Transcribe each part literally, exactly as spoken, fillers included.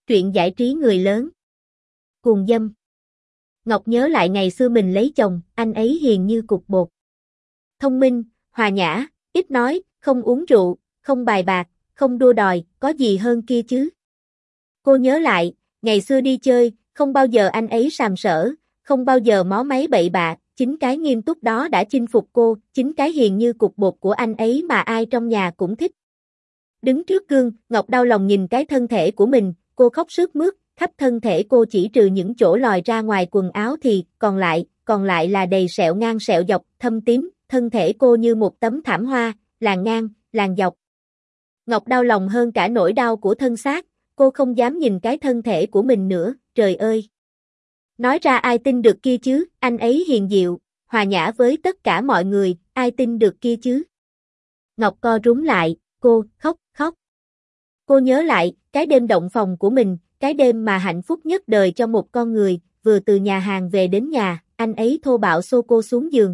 Truyện giải trí người lớn. Cuồng dâm. Ngọc nhớ lại ngày xưa mình lấy chồng, anh ấy hiền như cục bột. Thông minh, hòa nhã, ít nói, không uống rượu, không bài bạc, không đua đòi, có gì hơn kia chứ. Cô nhớ lại, ngày xưa đi chơi, không bao giờ anh ấy sàm sỡ, không bao giờ mó máy bậy bạ, chính cái nghiêm túc đó đã chinh phục cô, chính cái hiền như cục bột của anh ấy mà ai trong nhà cũng thích. Đứng trước gương, Ngọc đau lòng nhìn cái thân thể của mình, cô khóc sướt mướt, khắp thân thể cô chỉ trừ những chỗ lòi ra ngoài quần áo thì, còn lại, còn lại là đầy sẹo ngang sẹo dọc, thâm tím, thân thể cô như một tấm thảm hoa, làn ngang, làn dọc. Ngọc đau lòng hơn cả nỗi đau của thân xác, cô không dám nhìn cái thân thể của mình nữa, trời ơi! Nói ra ai tin được kia chứ, anh ấy hiền diệu, hòa nhã với tất cả mọi người, ai tin được kia chứ? Ngọc co rúm lại, cô, khóc, khóc. Cô nhớ lại, cái đêm động phòng của mình, cái đêm mà hạnh phúc nhất đời cho một con người, vừa từ nhà hàng về đến nhà, anh ấy thô bạo xô cô xuống giường.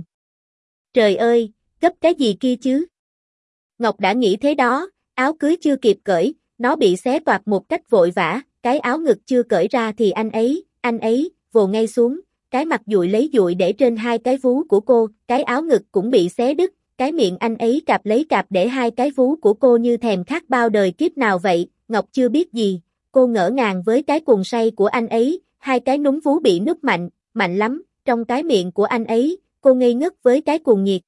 Trời ơi, gấp cái gì kia chứ? Ngọc đã nghĩ thế đó, áo cưới chưa kịp cởi, nó bị xé toạc một cách vội vã, cái áo ngực chưa cởi ra thì anh ấy, anh ấy, vồ ngay xuống, cái mặt dụi lấy dụi để trên hai cái vú của cô, cái áo ngực cũng bị xé đứt, cái miệng anh ấy cạp lấy cạp để hai cái vú của cô như thèm khát bao đời kiếp nào vậy, Ngọc chưa biết gì, cô ngỡ ngàng với cái cuồng say của anh ấy, hai cái núm vú bị núp mạnh, mạnh lắm, trong cái miệng của anh ấy, cô ngây ngất với cái cuồng nhiệt.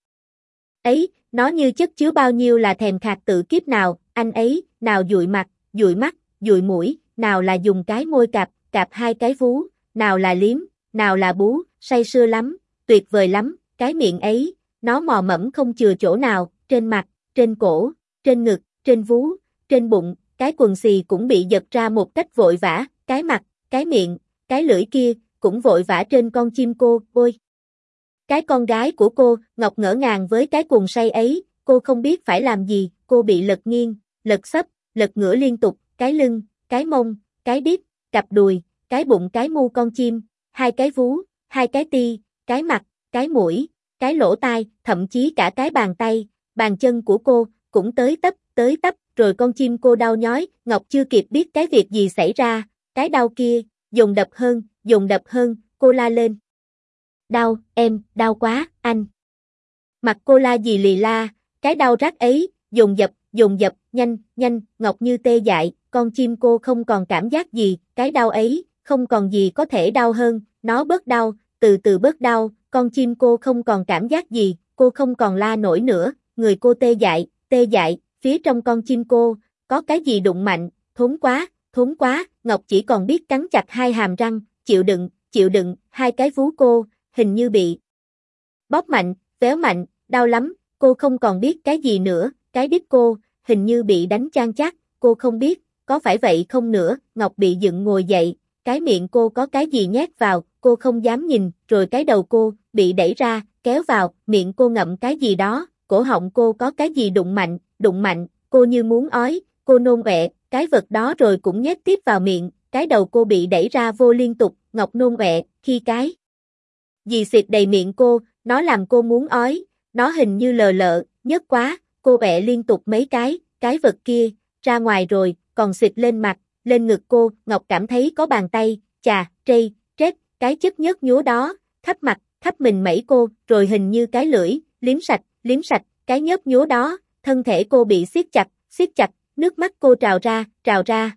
Ấy, nó như chất chứa bao nhiêu là thèm khát tự kiếp nào, anh ấy, nào dụi mặt, dụi mắt, dụi mũi, nào là dùng cái môi cạp, cạp hai cái vú, nào là liếm, nào là bú, say sưa lắm, tuyệt vời lắm, cái miệng ấy, nó mò mẫm không chừa chỗ nào, trên mặt, trên cổ, trên ngực, trên vú, trên bụng, cái quần xì cũng bị giật ra một cách vội vã, cái mặt, cái miệng, cái lưỡi kia, cũng vội vã trên con chim cô, ôi! Cái con gái của cô, Ngọc ngỡ ngàng với cái cuồng say ấy, cô không biết phải làm gì, cô bị lật nghiêng, lật xấp, lật ngửa liên tục, cái lưng, cái mông, cái đít, cặp đùi, cái bụng cái mu con chim, hai cái vú, hai cái ti, cái mặt, cái mũi, cái lỗ tai, thậm chí cả cái bàn tay, bàn chân của cô, cũng tới tấp, tới tấp, rồi con chim cô đau nhói, Ngọc chưa kịp biết cái việc gì xảy ra, cái đau kia, dồn đập hơn, dồn đập hơn, cô la lên. Đau, em, đau quá, anh. Mặt cô la gì lì la, cái đau rát ấy, dồn dập, dồn dập, nhanh, nhanh, Ngọc như tê dại, con chim cô không còn cảm giác gì, cái đau ấy, không còn gì có thể đau hơn, nó bớt đau, từ từ bớt đau, con chim cô không còn cảm giác gì, cô không còn la nổi nữa, người cô tê dại, tê dại, phía trong con chim cô, có cái gì đụng mạnh, thốn quá, thốn quá, Ngọc chỉ còn biết cắn chặt hai hàm răng, chịu đựng, chịu đựng, hai cái vú cô, hình như bị bóp mạnh, véo mạnh, đau lắm, cô không còn biết cái gì nữa, cái đít cô, hình như bị đánh chan chát, cô không biết, có phải vậy không nữa, Ngọc bị dựng ngồi dậy, cái miệng cô có cái gì nhét vào, cô không dám nhìn, rồi cái đầu cô, bị đẩy ra, kéo vào, miệng cô ngậm cái gì đó, cổ họng cô có cái gì đụng mạnh, đụng mạnh, cô như muốn ói, cô nôn ọe, cái vật đó rồi cũng nhét tiếp vào miệng, cái đầu cô bị đẩy ra vô liên tục, Ngọc nôn ọe, khi cái dì xịt đầy miệng cô, nó làm cô muốn ói, nó hình như lờ lợ, nhớt quá, cô ọe liên tục mấy cái, cái vật kia, ra ngoài rồi, còn xịt lên mặt, lên ngực cô, Ngọc cảm thấy có bàn tay, chà, trây, trét, cái chất nhớt nhúa đó, khắp mặt, khắp mình mẩy cô, rồi hình như cái lưỡi, liếm sạch, liếm sạch, cái nhớt nhúa đó, thân thể cô bị siết chặt, siết chặt, nước mắt cô trào ra, trào ra.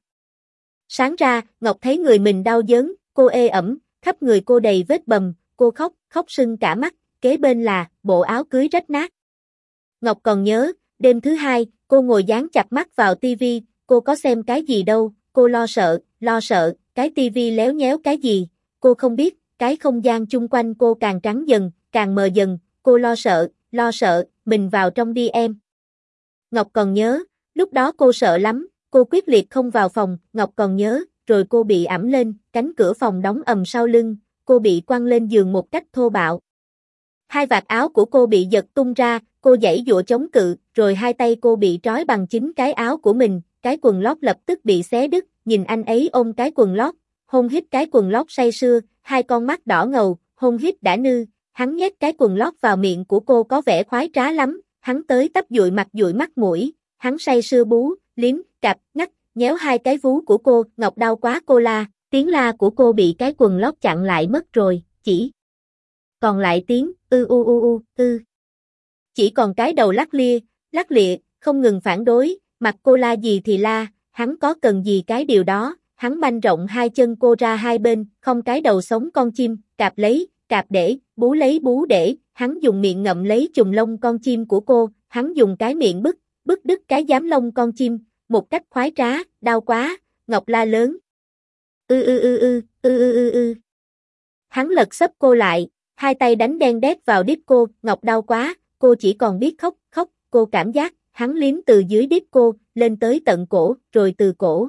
Sáng ra, Ngọc thấy người mình đau đớn, cô ê ẩm, khắp người cô đầy vết bầm, cô khóc, khóc sưng cả mắt, kế bên là, bộ áo cưới rách nát. Ngọc còn nhớ, đêm thứ hai, cô ngồi dán chặt mắt vào tivi, cô có xem cái gì đâu, cô lo sợ, lo sợ, cái tivi léo nhéo cái gì, cô không biết, cái không gian chung quanh cô càng trắng dần, càng mờ dần, cô lo sợ, lo sợ, mình vào trong đi em. Ngọc còn nhớ, lúc đó cô sợ lắm, cô quyết liệt không vào phòng, Ngọc còn nhớ, rồi cô bị ẵm lên, cánh cửa phòng đóng ầm sau lưng, cô bị quăng lên giường một cách thô bạo. Hai vạt áo của cô bị giật tung ra, cô giãy giụa chống cự, rồi hai tay cô bị trói bằng chính cái áo của mình, cái quần lót lập tức bị xé đứt, nhìn anh ấy ôm cái quần lót, hôn hít cái quần lót say sưa, hai con mắt đỏ ngầu, hôn hít đã nư, hắn nhét cái quần lót vào miệng của cô có vẻ khoái trá lắm, hắn tới tấp dụi mặt dụi mắt mũi, hắn say sưa bú, liếm, cạp, ngắt, nhéo hai cái vú của cô, Ngọc đau quá cô la, tiếng la của cô bị cái quần lót chặn lại mất rồi, chỉ còn lại tiếng ư u u u ư. Chỉ còn cái đầu lắc lia, lắc lịa, không ngừng phản đối, mặc cô la gì thì la, hắn có cần gì cái điều đó, hắn banh rộng hai chân cô ra hai bên, không cái đầu sống con chim, cạp lấy, cạp để, bú lấy bú để, hắn dùng miệng ngậm lấy chùm lông con chim của cô, hắn dùng cái miệng bứt, bứt đứt cái giám lông con chim, một cách khoái trá, đau quá, Ngọc la lớn. Ư ư ư ư, ư ư ư ư. Hắn lật xấp cô lại, hai tay đánh đen đét vào đít cô, Ngọc đau quá, cô chỉ còn biết khóc, khóc, cô cảm giác, hắn liếm từ dưới đít cô, lên tới tận cổ, rồi từ cổ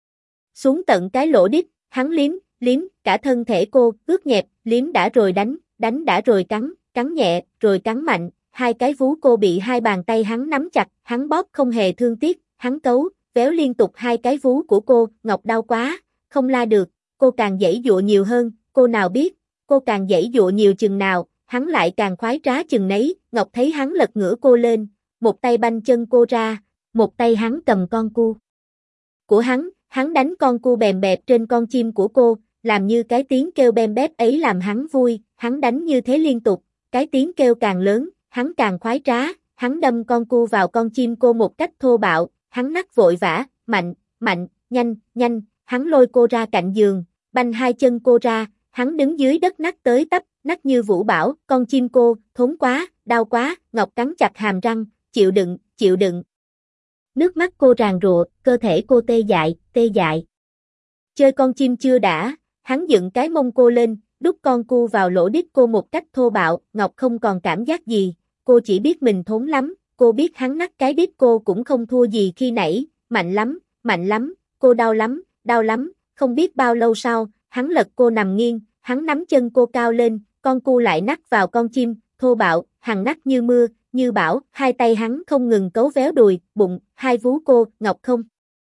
xuống tận cái lỗ đít, hắn liếm, liếm, cả thân thể cô, ướt nhẹp, liếm đã rồi đánh, đánh đã rồi cắn, cắn nhẹ, rồi cắn mạnh, hai cái vú cô bị hai bàn tay hắn nắm chặt, hắn bóp không hề thương tiếc, hắn cấu, véo liên tục hai cái vú của cô, Ngọc đau quá, không la được, cô càng giãy giụa nhiều hơn, cô nào biết, cô càng giãy giụa nhiều chừng nào, hắn lại càng khoái trá chừng nấy, Ngọc thấy hắn lật ngửa cô lên, một tay banh chân cô ra, một tay hắn cầm con cu của hắn, hắn đánh con cu bèm bẹp trên con chim của cô, làm như cái tiếng kêu bem bép ấy làm hắn vui, hắn đánh như thế liên tục, cái tiếng kêu càng lớn, hắn càng khoái trá, hắn đâm con cu vào con chim cô một cách thô bạo, hắn nắc vội vã, mạnh, mạnh, nhanh, nhanh, hắn lôi cô ra cạnh giường, banh hai chân cô ra, hắn đứng dưới đất nắc tới tấp, nắc như vũ bão, con chim cô, thốn quá, đau quá, Ngọc cắn chặt hàm răng, chịu đựng, chịu đựng. Nước mắt cô ràn rụa, cơ thể cô tê dại, tê dại. Chơi con chim chưa đã, hắn dựng cái mông cô lên, đút con cu vào lỗ đít cô một cách thô bạo, Ngọc không còn cảm giác gì, cô chỉ biết mình thốn lắm, cô biết hắn nắc cái đít cô cũng không thua gì khi nãy, mạnh lắm, mạnh lắm, cô đau lắm, đau lắm, không biết bao lâu sau, hắn lật cô nằm nghiêng, hắn nắm chân cô cao lên, con cu lại nắc vào con chim, thô bạo, hằng nắc như mưa, như bão, hai tay hắn không ngừng cấu véo đùi, bụng, hai vú cô, Ngọc không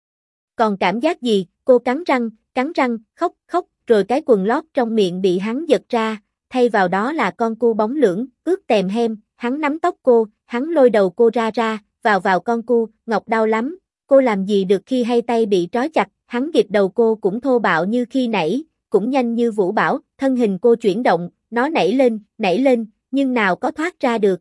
còn cảm giác gì, cô cắn răng, cắn răng, khóc, khóc, rồi cái quần lót trong miệng bị hắn giật ra, thay vào đó là con cu bóng lưỡng, ướt tèm hem, hắn nắm tóc cô, hắn lôi đầu cô ra ra, vào vào con cu, Ngọc đau lắm, cô làm gì được khi hai tay bị trói chặt, hắn gịt đầu cô cũng thô bạo như khi nãy, cũng nhanh như vũ bão, thân hình cô chuyển động, nó nảy lên, nảy lên, nhưng nào có thoát ra được.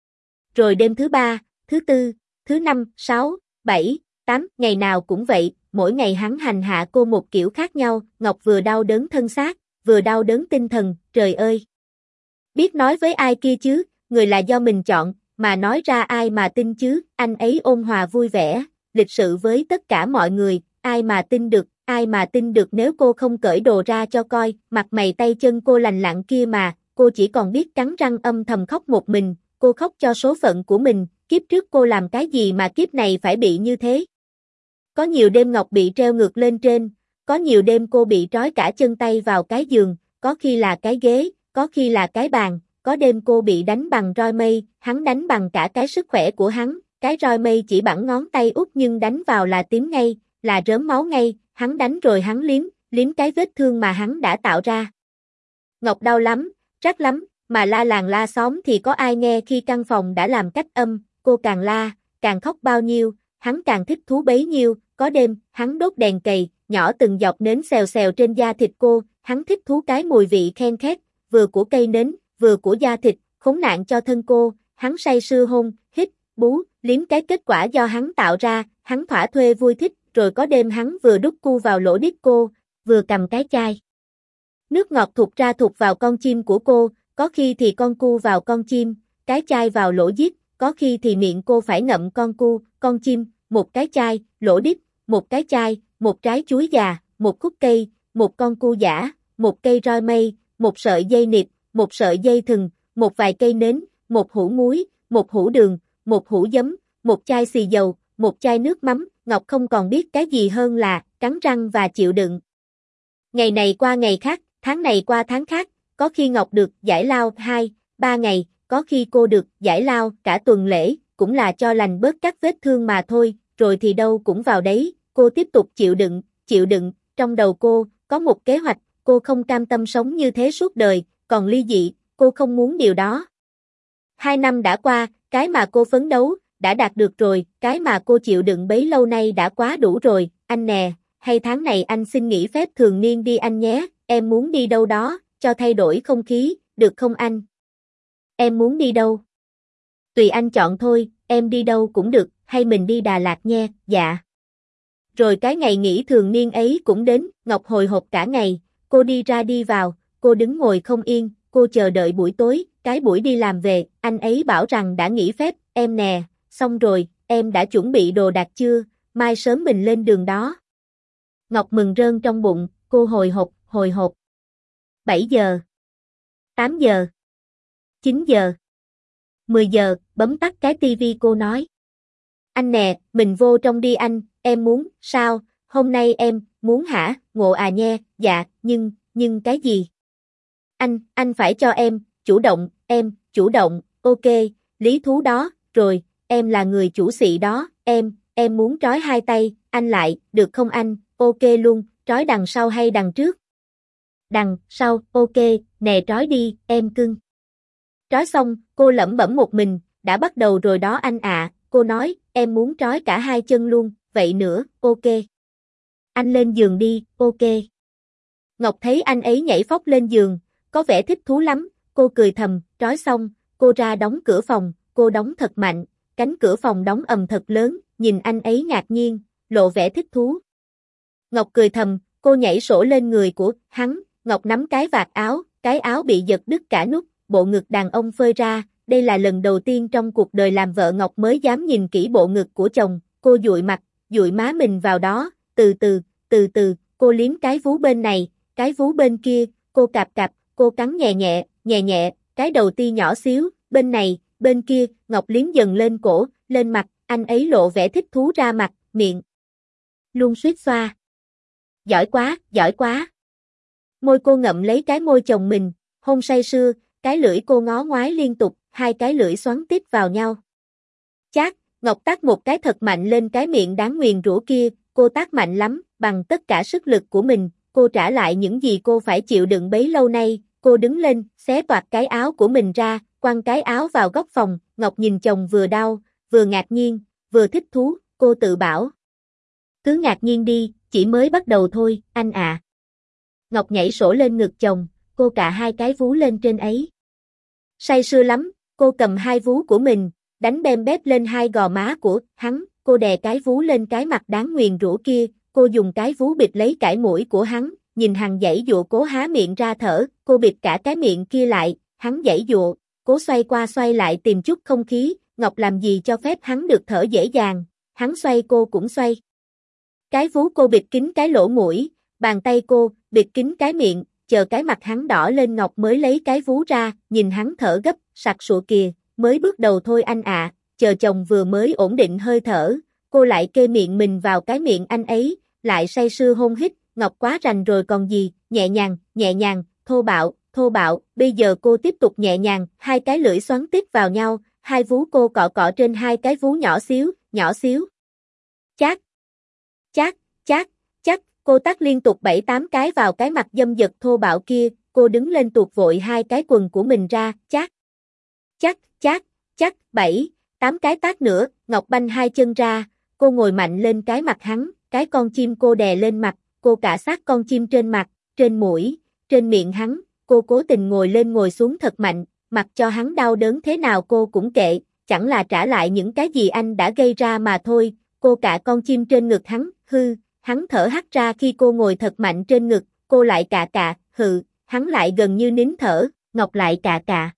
Rồi đêm thứ ba, thứ tư, thứ năm, sáu, bảy, tám, ngày nào cũng vậy, mỗi ngày hắn hành hạ cô một kiểu khác nhau, Ngọc vừa đau đớn thân xác, vừa đau đớn tinh thần, trời ơi. Biết nói với ai kia chứ, người là do mình chọn, mà nói ra ai mà tin chứ, anh ấy ôn hòa vui vẻ, lịch sự với tất cả mọi người, ai mà tin được, ai mà tin được nếu cô không cởi đồ ra cho coi, mặt mày tay chân cô lành lặn kia mà, cô chỉ còn biết cắn răng âm thầm khóc một mình, cô khóc cho số phận của mình, kiếp trước cô làm cái gì mà kiếp này phải bị như thế. Có nhiều đêm Ngọc bị treo ngược lên trên, có nhiều đêm cô bị trói cả chân tay vào cái giường, có khi là cái ghế, có khi là cái bàn, có đêm cô bị đánh bằng roi mây, hắn đánh bằng cả cái sức khỏe của hắn, cái roi mây chỉ bằng ngón tay út nhưng đánh vào là tím ngay, là rớm máu ngay, hắn đánh rồi hắn liếm, liếm cái vết thương mà hắn đã tạo ra. Ngọc đau lắm, rát lắm, mà la làng la xóm thì có ai nghe khi căn phòng đã làm cách âm, cô càng la, càng khóc bao nhiêu, hắn càng thích thú bấy nhiêu, có đêm, hắn đốt đèn cầy, nhỏ từng giọt nến xèo xèo trên da thịt cô, hắn thích thú cái mùi vị khen khét, vừa của cây nến, vừa của da thịt, khốn nạn cho thân cô, hắn say sưa hôn, hít, bú, liếm cái kết quả do hắn tạo ra, hắn thỏa thuê vui thích, rồi có đêm hắn vừa đút cu vào lỗ đít cô, vừa cầm cái chai nước ngọt thụt ra thụt vào con chim của cô, có khi thì con cu vào con chim, cái chai vào lỗ đít, có khi thì miệng cô phải ngậm con cu, con chim, một cái chai, lỗ đít, một cái chai, một trái chuối già, một khúc cây, một con cu giả, một cây roi mây, một sợi dây nịt, một sợi dây thừng, một vài cây nến, một hũ muối, một hũ đường, một hũ giấm, một chai xì dầu, một chai nước mắm, Ngọc không còn biết cái gì hơn là cắn răng và chịu đựng. Ngày này qua ngày khác, tháng này qua tháng khác, có khi Ngọc được giải lao hai, ba ngày, có khi cô được giải lao cả tuần lễ, cũng là cho lành bớt các vết thương mà thôi, rồi thì đâu cũng vào đấy, cô tiếp tục chịu đựng, chịu đựng, trong đầu cô, có một kế hoạch, cô không cam tâm sống như thế suốt đời, còn ly dị, cô không muốn điều đó. Hai năm đã qua, cái mà cô phấn đấu, đã đạt được rồi, cái mà cô chịu đựng bấy lâu nay đã quá đủ rồi, anh nè, hay tháng này anh xin nghỉ phép thường niên đi anh nhé, em muốn đi đâu đó, cho thay đổi không khí, được không anh? Em muốn đi đâu? Tùy anh chọn thôi, em đi đâu cũng được, hay mình đi Đà Lạt nha, dạ. Rồi cái ngày nghỉ thường niên ấy cũng đến, Ngọc hồi hộp cả ngày, cô đi ra đi vào, cô đứng ngồi không yên, cô chờ đợi buổi tối, cái buổi đi làm về, anh ấy bảo rằng đã nghỉ phép, em nè, xong rồi, em đã chuẩn bị đồ đạc chưa, mai sớm mình lên đường đó. Ngọc mừng rơn trong bụng, cô hồi hộp, hồi hộp. bảy giờ, tám giờ, chín giờ, mười giờ, bấm tắt cái tivi cô nói. Anh nè, mình vô trong đi anh, em muốn, sao, hôm nay em, muốn hả, ngộ à nhe, dạ, nhưng, nhưng cái gì? Anh, anh phải cho em, chủ động, em, chủ động, ok, lý thú đó, rồi, em là người chủ xị đó, em, em muốn trói hai tay, anh lại, được không anh, ok luôn, trói đằng sau hay đằng trước? Đằng, sau, ok, nè trói đi, em cưng. Trói xong, cô lẩm bẩm một mình, đã bắt đầu rồi đó anh ạ, cô nói, em muốn trói cả hai chân luôn, vậy nữa, ok. Anh lên giường đi, ok. Ngọc thấy anh ấy nhảy phóc lên giường, có vẻ thích thú lắm, cô cười thầm, trói xong, cô ra đóng cửa phòng, cô đóng thật mạnh, cánh cửa phòng đóng ầm thật lớn, nhìn anh ấy ngạc nhiên, lộ vẻ thích thú. Ngọc cười thầm, cô nhảy sổ lên người của hắn, Ngọc nắm cái vạt áo, cái áo bị giật đứt cả nút, bộ ngực đàn ông phơi ra, đây là lần đầu tiên trong cuộc đời làm vợ Ngọc mới dám nhìn kỹ bộ ngực của chồng, cô dụi mặt, dụi má mình vào đó, từ từ, từ từ, cô liếm cái vú bên này, cái vú bên kia, cô cạp cạp, cô cắn nhẹ nhẹ, nhẹ nhẹ, cái đầu ti nhỏ xíu, bên này, bên kia, Ngọc liếm dần lên cổ, lên mặt, anh ấy lộ vẻ thích thú ra mặt, miệng luôn suýt xoa. Giỏi quá, giỏi quá. Môi cô ngậm lấy cái môi chồng mình, hôn say sưa, cái lưỡi cô ngó ngoái liên tục, hai cái lưỡi xoắn tít vào nhau. Chát, Ngọc tát một cái thật mạnh lên cái miệng đáng nguyền rủa kia, cô tát mạnh lắm, bằng tất cả sức lực của mình, cô trả lại những gì cô phải chịu đựng bấy lâu nay, cô đứng lên, xé toạc cái áo của mình ra, quăng cái áo vào góc phòng, Ngọc nhìn chồng vừa đau, vừa ngạc nhiên, vừa thích thú, cô tự bảo. Cứ ngạc nhiên đi, chỉ mới bắt đầu thôi, anh ạ. À. Ngọc nhảy sổ lên ngực chồng, cô cạ hai cái vú lên trên ấy. Say sưa lắm, cô cầm hai vú của mình, đánh bem bép lên hai gò má của hắn, cô đè cái vú lên cái mặt đáng nguyền rủa kia, cô dùng cái vú bịt lấy cái mũi của hắn, nhìn hắn giãy dụa cố há miệng ra thở, cô bịt cả cái miệng kia lại, hắn giãy dụa, cố xoay qua xoay lại tìm chút không khí, Ngọc làm gì cho phép hắn được thở dễ dàng, hắn xoay cô cũng xoay. Cái vú cô bịt kín cái lỗ mũi, bàn tay cô bịt kín cái miệng, chờ cái mặt hắn đỏ lên Ngọc mới lấy cái vú ra, nhìn hắn thở gấp, sặc sụa kìa, mới bước đầu thôi anh ạ, à, chờ chồng vừa mới ổn định hơi thở, cô lại kê miệng mình vào cái miệng anh ấy, lại say sưa hôn hít, Ngọc quá rành rồi còn gì, nhẹ nhàng, nhẹ nhàng, thô bạo, thô bạo, bây giờ cô tiếp tục nhẹ nhàng, hai cái lưỡi xoắn tít vào nhau, hai vú cô cọ cọ trên hai cái vú nhỏ xíu, nhỏ xíu. Chát, chát, chát, chát, cô tát liên tục bảy tám cái vào cái mặt dâm dật thô bạo kia, cô đứng lên tuột vội hai cái quần của mình ra, chát, chát, chát, chát, bảy, tám cái tát nữa, Ngọc banh hai chân ra, cô ngồi mạnh lên cái mặt hắn, cái con chim cô đè lên mặt, cô cạ sát con chim trên mặt, trên mũi, trên miệng hắn, cô cố tình ngồi lên ngồi xuống thật mạnh, mặc cho hắn đau đớn thế nào cô cũng kệ, chẳng là trả lại những cái gì anh đã gây ra mà thôi, cô cạ con chim trên ngực hắn, hư, hắn thở hắt ra khi cô ngồi thật mạnh trên ngực, cô lại cạ cạ, hừ, hắn lại gần như nín thở, Ngọc lại cạ cạ.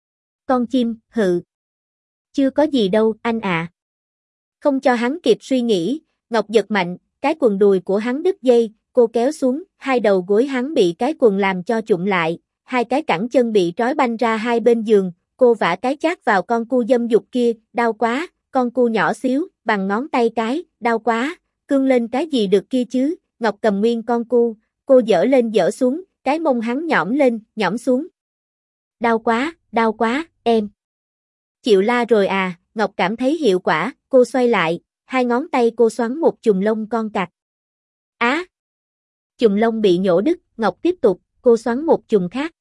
Con chim, hừ. Chưa có gì đâu, anh ạ. À. Không cho hắn kịp suy nghĩ, Ngọc giật mạnh, cái quần đùi của hắn đứt dây, cô kéo xuống, hai đầu gối hắn bị cái quần làm cho chụm lại, hai cái cẳng chân bị trói banh ra hai bên giường, cô vả cái chát vào con cu dâm dục kia, đau quá, con cu nhỏ xíu, bằng ngón tay cái, đau quá, cương lên cái gì được kia chứ, Ngọc cầm nguyên con cu, cô dở lên dở xuống, cái mông hắn nhõm lên, nhõm xuống. Đau quá, đau quá, em. Chịu la rồi à, Ngọc cảm thấy hiệu quả, cô xoay lại, hai ngón tay cô xoắn một chùm lông con cặc. Á! À, chùm lông bị nhổ đứt, Ngọc tiếp tục, cô xoắn một chùm khác.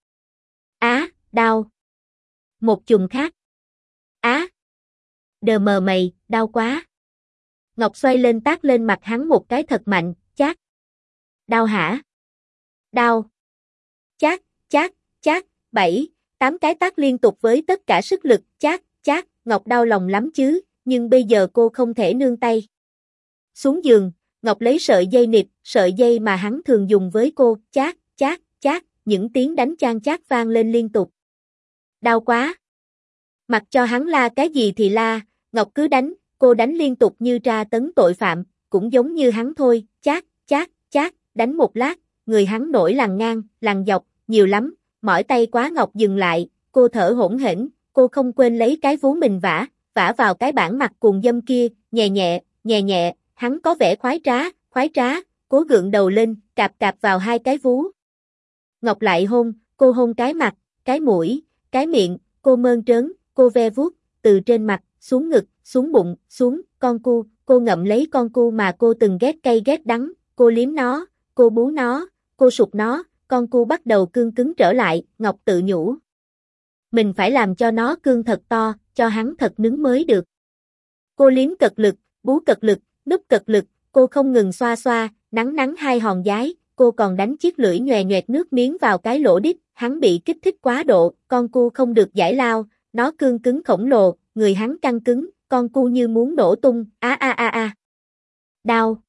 Á, à, đau. Một chùm khác. Á! À, đờ mờ mày, đau quá. Ngọc xoay lên tát lên mặt hắn một cái thật mạnh, chát. Đau hả? Đau. Chát, chát, chát, bảy, tám cái tát liên tục với tất cả sức lực, chát, chát, Ngọc đau lòng lắm chứ, nhưng bây giờ cô không thể nương tay. Xuống giường, Ngọc lấy sợi dây nịt, sợi dây mà hắn thường dùng với cô, chát, chát, chát, những tiếng đánh chan chát vang lên liên tục. Đau quá. Mặc cho hắn la cái gì thì la, Ngọc cứ đánh, cô đánh liên tục như tra tấn tội phạm, cũng giống như hắn thôi, chát, chát, chát, đánh một lát, người hắn nổi lằn ngang, lằn dọc, nhiều lắm, mỏi tay quá. Ngọc dừng lại, cô thở hổn hển, cô không quên lấy cái vú mình vả, vả vào cái bản mặt cuồng dâm kia, nhẹ nhẹ, nhẹ nhẹ, hắn có vẻ khoái trá, khoái trá, cố gượng đầu lên, cạp cạp vào hai cái vú. Ngọc lại hôn, cô hôn cái mặt, cái mũi, cái miệng, cô mơn trớn, cô ve vuốt, từ trên mặt, xuống ngực, xuống bụng, xuống, con cu, cô ngậm lấy con cu mà cô từng ghét cay ghét đắng, cô liếm nó, cô bú nó, cô sụt nó, con cu bắt đầu cương cứng trở lại, Ngọc tự nhủ. Mình phải làm cho nó cương thật to, cho hắn thật nứng mới được. Cô liếm cật lực, bú cật lực, núp cật lực, cô không ngừng xoa xoa, nắng nắng hai hòn giái, cô còn đánh chiếc lưỡi nhòe nhoẹt nước miếng vào cái lỗ đít, hắn bị kích thích quá độ, con cu không được giải lao, nó cương cứng khổng lồ, người hắn căng cứng, con cu như muốn nổ tung, a a a a. Đau.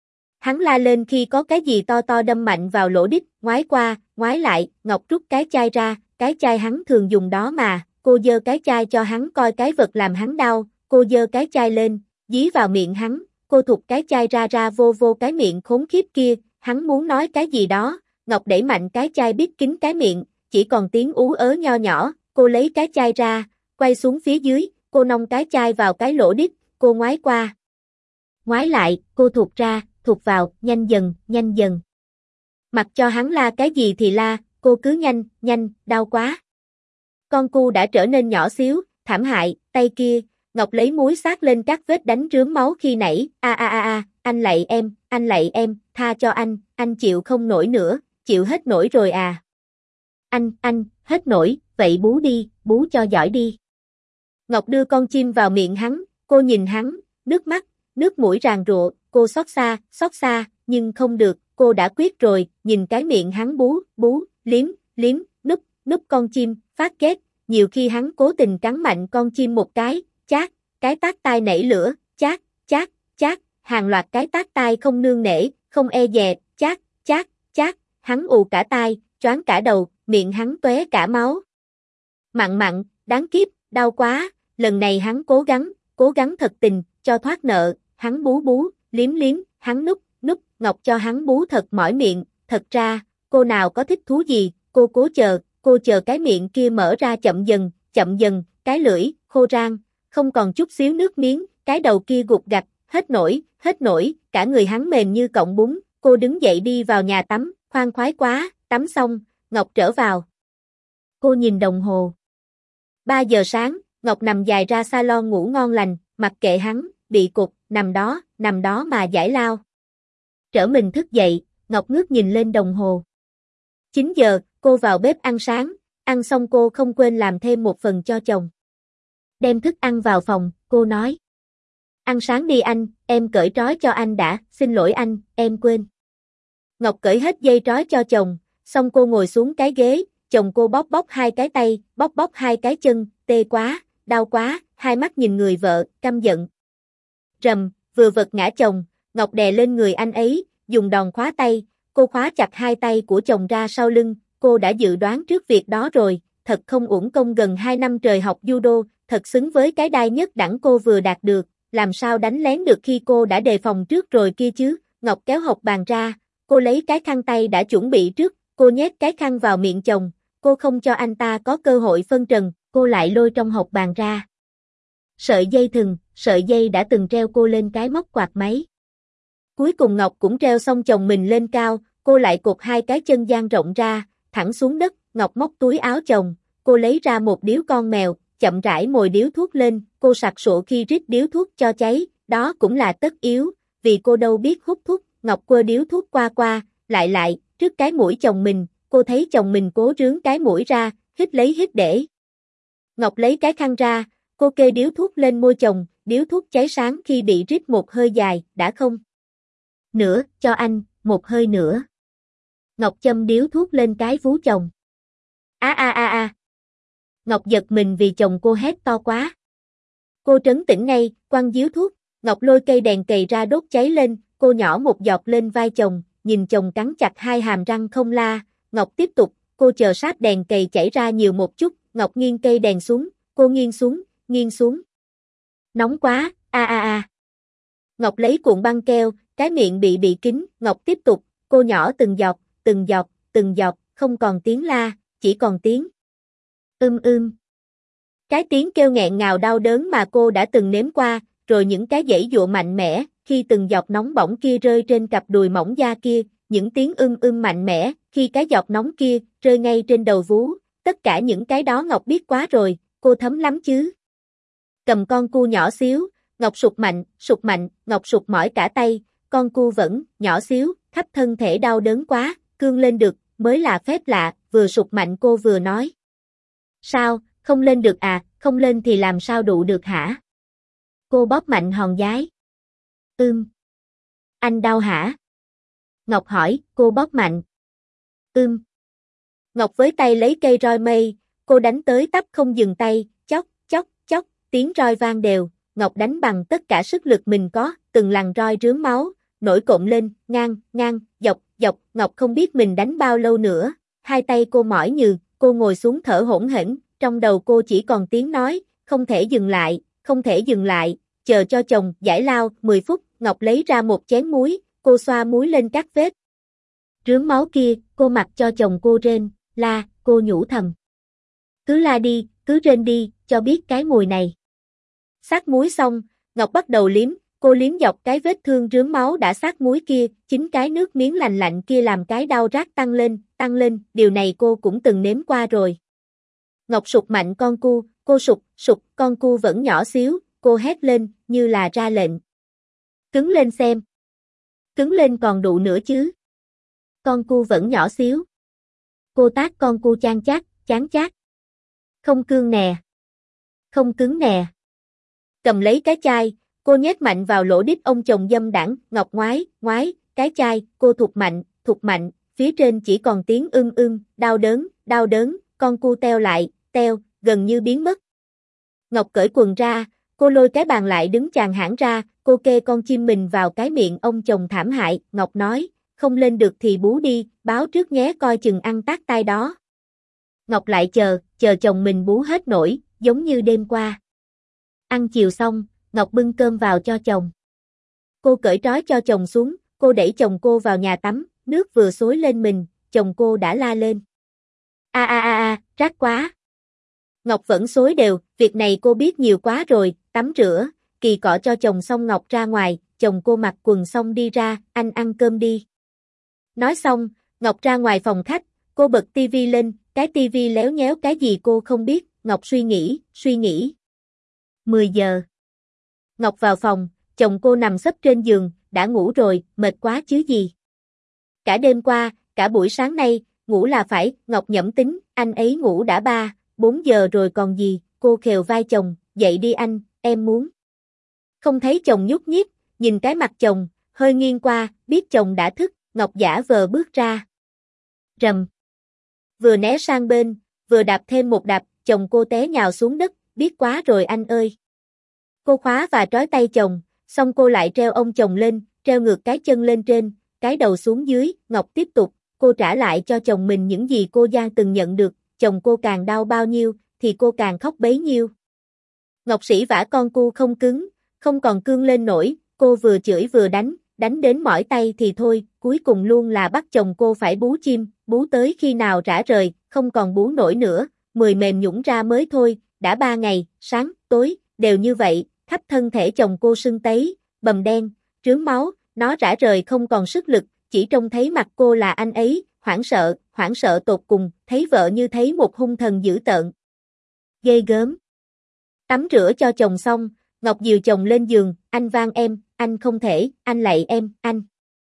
Hắn la lên khi có cái gì to to đâm mạnh vào lỗ đít, ngoái qua, ngoái lại, Ngọc rút cái chai ra, cái chai hắn thường dùng đó mà, cô giơ cái chai cho hắn coi cái vật làm hắn đau, cô giơ cái chai lên, dí vào miệng hắn, cô thụt cái chai ra ra vô vô cái miệng khốn khiếp kia, hắn muốn nói cái gì đó, Ngọc đẩy mạnh cái chai bít kín cái miệng, chỉ còn tiếng ú ớ nho nhỏ, cô lấy cái chai ra, quay xuống phía dưới, cô nong cái chai vào cái lỗ đít, cô ngoái qua. Ngoái lại, cô thụt ra, thụt vào, nhanh dần, nhanh dần. Mặc cho hắn la cái gì thì la, cô cứ nhanh, nhanh, đau quá. Con cu đã trở nên nhỏ xíu, thảm hại, tay kia, Ngọc lấy muối xát lên các vết đánh rướm máu khi nãy, a a a a, anh lạy em, anh lạy em, tha cho anh, anh chịu không nổi nữa, chịu hết nổi rồi à. Anh, anh, hết nổi, vậy bú đi, bú cho giỏi đi. Ngọc đưa con chim vào miệng hắn, cô nhìn hắn, nước mắt, nước mũi ràn rụa, cô xót xa, xót xa, nhưng không được, cô đã quyết rồi, nhìn cái miệng hắn bú, bú, liếm, liếm, núp, núp con chim, phát ghét, nhiều khi hắn cố tình cắn mạnh con chim một cái, chát, cái tát tai nảy lửa, chát, chát, chát, hàng loạt cái tát tai không nương nể, không e dè, chát, chát, chát, hắn ù cả tai, choáng cả đầu, miệng hắn tóe cả máu. Mặn mặn, đáng kiếp, đau quá, lần này hắn cố gắng, cố gắng thật tình, cho thoát nợ, hắn bú bú, liếm liếm, hắn núp, núp, Ngọc cho hắn bú thật mỏi miệng, thật ra, cô nào có thích thú gì, cô cố chờ, cô chờ cái miệng kia mở ra chậm dần, chậm dần, cái lưỡi, khô rang, không còn chút xíu nước miếng, cái đầu kia gục gạch, hết nổi, hết nổi, cả người hắn mềm như cọng bún, cô đứng dậy đi vào nhà tắm, khoan khoái quá, tắm xong, Ngọc trở vào. Cô nhìn đồng hồ. ba giờ sáng, Ngọc nằm dài ra salon ngủ ngon lành, mặc kệ hắn, bị cục, nằm đó, nằm đó mà giải lao. Trở mình thức dậy, Ngọc ngước nhìn lên đồng hồ. chín giờ, cô vào bếp ăn sáng, ăn xong cô không quên làm thêm một phần cho chồng. Đem thức ăn vào phòng, cô nói. Ăn sáng đi anh, em cởi trói cho anh đã, xin lỗi anh, em quên. Ngọc cởi hết dây trói cho chồng, xong cô ngồi xuống cái ghế, chồng cô bóp bóp hai cái tay, bóp bóp hai cái chân, tê quá, đau quá, hai mắt nhìn người vợ, căm giận. Rầm, vừa vật ngã chồng, Ngọc đè lên người anh ấy, dùng đòn khóa tay, cô khóa chặt hai tay của chồng ra sau lưng, cô đã dự đoán trước việc đó rồi, thật không uổng công gần hai năm trời học judo, thật xứng với cái đai nhất đẳng cô vừa đạt được, làm sao đánh lén được khi cô đã đề phòng trước rồi kia chứ. Ngọc kéo hộc bàn ra, cô lấy cái khăn tay đã chuẩn bị trước, cô nhét cái khăn vào miệng chồng, cô không cho anh ta có cơ hội phân trần, cô lại lôi trong hộc bàn ra. Sợi dây thừng, sợi dây đã từng treo cô lên cái móc quạt máy. Cuối cùng Ngọc cũng treo xong chồng mình lên cao, cô lại cột hai cái chân dang rộng ra, thẳng xuống đất, Ngọc móc túi áo chồng, cô lấy ra một điếu con mèo, chậm rãi mồi điếu thuốc lên, cô sặc sụa khi rít điếu thuốc cho cháy, đó cũng là tất yếu, vì cô đâu biết hút thuốc, Ngọc quơ điếu thuốc qua qua, lại lại, trước cái mũi chồng mình, cô thấy chồng mình cố rướn cái mũi ra, hít lấy hít để. Ngọc lấy cái khăn ra, cô kê điếu thuốc lên môi chồng, điếu thuốc cháy sáng khi bị rít một hơi dài, đã không? Nữa, cho anh, một hơi nữa. Ngọc châm điếu thuốc lên cái vú chồng. A a a a. Ngọc giật mình vì chồng cô hét to quá. Cô trấn tĩnh ngay, quăng điếu thuốc, Ngọc lôi cây đèn cầy ra đốt cháy lên, cô nhỏ một giọt lên vai chồng, nhìn chồng cắn chặt hai hàm răng không la, Ngọc tiếp tục, cô chờ sát đèn cầy chảy ra nhiều một chút, Ngọc nghiêng cây đèn xuống, cô nghiêng xuống, nghiêng xuống. Nóng quá, a a a. Ngọc lấy cuộn băng keo, cái miệng bị bị kín, Ngọc tiếp tục, cô nhỏ từng giọt, từng giọt, từng giọt, không còn tiếng la, chỉ còn tiếng ưm ưm. Cái tiếng kêu nghẹn ngào đau đớn mà cô đã từng nếm qua, rồi những cái giãy giụa mạnh mẽ, khi từng giọt nóng bỏng kia rơi trên cặp đùi mỏng da kia, những tiếng ưm ưm mạnh mẽ, khi cái giọt nóng kia rơi ngay trên đầu vú, tất cả những cái đó Ngọc biết quá rồi, cô thấm lắm chứ. Cầm con cu nhỏ xíu, Ngọc sụt mạnh, sụt mạnh, Ngọc sụt mỏi cả tay, con cu vẫn nhỏ xíu, khắp thân thể đau đớn quá, cương lên được, mới là phép lạ, vừa sụt mạnh cô vừa nói. Sao, không lên được à, không lên thì làm sao đụ được hả? Cô bóp mạnh hòn giái. Ưm. Anh đau hả? Ngọc hỏi, cô bóp mạnh. Ưm. Ngọc với tay lấy cây roi mây, cô đánh tới tấp không dừng tay, chốc, chốc, chốc, tiếng roi vang đều, Ngọc đánh bằng tất cả sức lực mình có, từng lằn roi rướm máu, nổi cộm lên, ngang, ngang, dọc, dọc, Ngọc không biết mình đánh bao lâu nữa, hai tay cô mỏi nhừ, cô ngồi xuống thở hổn hển, trong đầu cô chỉ còn tiếng nói, không thể dừng lại, không thể dừng lại, chờ cho chồng giải lao, mười phút, Ngọc lấy ra một chén muối, cô xoa muối lên các vết rướm máu kia, cô mặc cho chồng cô rên, la, cô nhủ thầm. Cứ la đi, cứ rên đi, cho biết cái mùi này. Sát muối xong, Ngọc bắt đầu liếm, cô liếm dọc cái vết thương rướm máu đã sát muối kia, chính cái nước miếng lạnh lạnh kia làm cái đau rát tăng lên, tăng lên, điều này cô cũng từng nếm qua rồi. Ngọc sụt mạnh con cu, cô sụt, sụt, con cu vẫn nhỏ xíu, cô hét lên, như là ra lệnh. Cứng lên xem. Cứng lên còn đụ nữa chứ. Con cu vẫn nhỏ xíu. Cô tát con cu chan chát, chán chát. Không cương nè. Không cứng nè. Cầm lấy cái chai, cô nhét mạnh vào lỗ đít ông chồng dâm đảng, Ngọc ngoái, ngoái, cái chai, cô thụt mạnh, thụt mạnh, phía trên chỉ còn tiếng ưng ưng, đau đớn, đau đớn, con cu teo lại, teo, gần như biến mất. Ngọc cởi quần ra, cô lôi cái bàn lại đứng chàng hãng ra, cô kê con chim mình vào cái miệng ông chồng thảm hại, Ngọc nói, không lên được thì bú đi, báo trước nhé coi chừng ăn tát tai đó. Ngọc lại chờ, chờ chồng mình bú hết nổi, giống như đêm qua. Ăn chiều xong, Ngọc bưng cơm vào cho chồng. Cô cởi trói cho chồng xuống, cô đẩy chồng cô vào nhà tắm, nước vừa xối lên mình, chồng cô đã la lên. A a a a, rát quá. Ngọc vẫn xối đều, việc này cô biết nhiều quá rồi, tắm rửa, kỳ cọ cho chồng xong Ngọc ra ngoài, chồng cô mặc quần xong đi ra, anh ăn cơm đi. Nói xong, Ngọc ra ngoài phòng khách, cô bật tivi lên, cái tivi léo nhéo cái gì cô không biết, Ngọc suy nghĩ, suy nghĩ. mười giờ. Ngọc vào phòng, chồng cô nằm sấp trên giường, đã ngủ rồi, mệt quá chứ gì. Cả đêm qua, cả buổi sáng nay, ngủ là phải, Ngọc nhẩm tính, anh ấy ngủ đã ba, bốn giờ rồi còn gì, cô khều vai chồng, dậy đi anh, em muốn. Không thấy chồng nhúc nhích, nhìn cái mặt chồng, hơi nghiêng qua, biết chồng đã thức, Ngọc giả vờ bước ra. Rầm. Vừa né sang bên, vừa đạp thêm một đạp, chồng cô té nhào xuống đất, biết quá rồi anh ơi. Cô khóa và trói tay chồng, xong cô lại treo ông chồng lên, treo ngược cái chân lên trên, cái đầu xuống dưới, Ngọc tiếp tục, cô trả lại cho chồng mình những gì cô Giang từng nhận được, chồng cô càng đau bao nhiêu, thì cô càng khóc bấy nhiêu. Ngọc sỉ vả con cu không cứng, không còn cương lên nổi, cô vừa chửi vừa đánh, đánh đến mỏi tay thì thôi, cuối cùng luôn là bắt chồng cô phải bú chim, bú tới khi nào rã rời, không còn bú nổi nữa, mười mềm nhũn ra mới thôi, đã ba ngày, sáng, tối, đều như vậy, khắp thân thể chồng cô sưng tấy, bầm đen, rướm máu, nó rã rời không còn sức lực, chỉ trông thấy mặt cô là anh ấy, hoảng sợ, hoảng sợ tột cùng, thấy vợ như thấy một hung thần dữ tợn. Ghê gớm. Tắm rửa cho chồng xong, Ngọc dìu chồng lên giường, anh van em, anh không thể, anh lạy em, anh.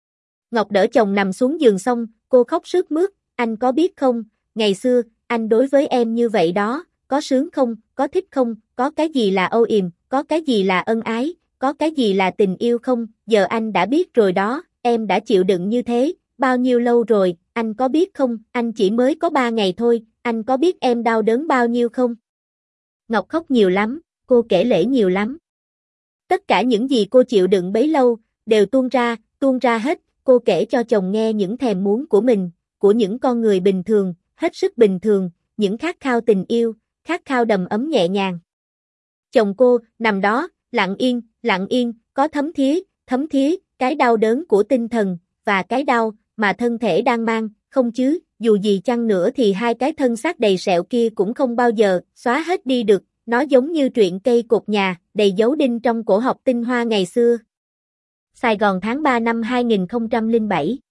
Ngọc đỡ chồng nằm xuống giường xong, cô khóc sướt mướt, anh có biết không, ngày xưa, anh đối với em như vậy đó, có sướng không, có thích không, có cái gì là âu yếm, có cái gì là ân ái, có cái gì là tình yêu không, giờ anh đã biết rồi đó, em đã chịu đựng như thế, bao nhiêu lâu rồi, anh có biết không, anh chỉ mới có ba ngày thôi, anh có biết em đau đớn bao nhiêu không? Ngọc khóc nhiều lắm, cô kể lể nhiều lắm. Tất cả những gì cô chịu đựng bấy lâu, đều tuôn ra, tuôn ra hết, cô kể cho chồng nghe những thèm muốn của mình, của những con người bình thường, hết sức bình thường, những khát khao tình yêu, khát khao đầm ấm nhẹ nhàng. Chồng cô, nằm đó, lặng yên, lặng yên, có thấm thía, thấm thía, cái đau đớn của tinh thần, và cái đau, mà thân thể đang mang, không chứ, dù gì chăng nữa thì hai cái thân xác đầy sẹo kia cũng không bao giờ, xóa hết đi được, nó giống như truyện cây cột nhà, đầy dấu đinh trong cổ học tinh hoa ngày xưa. Sài Gòn tháng ba năm hai nghìn không trăm lẻ bảy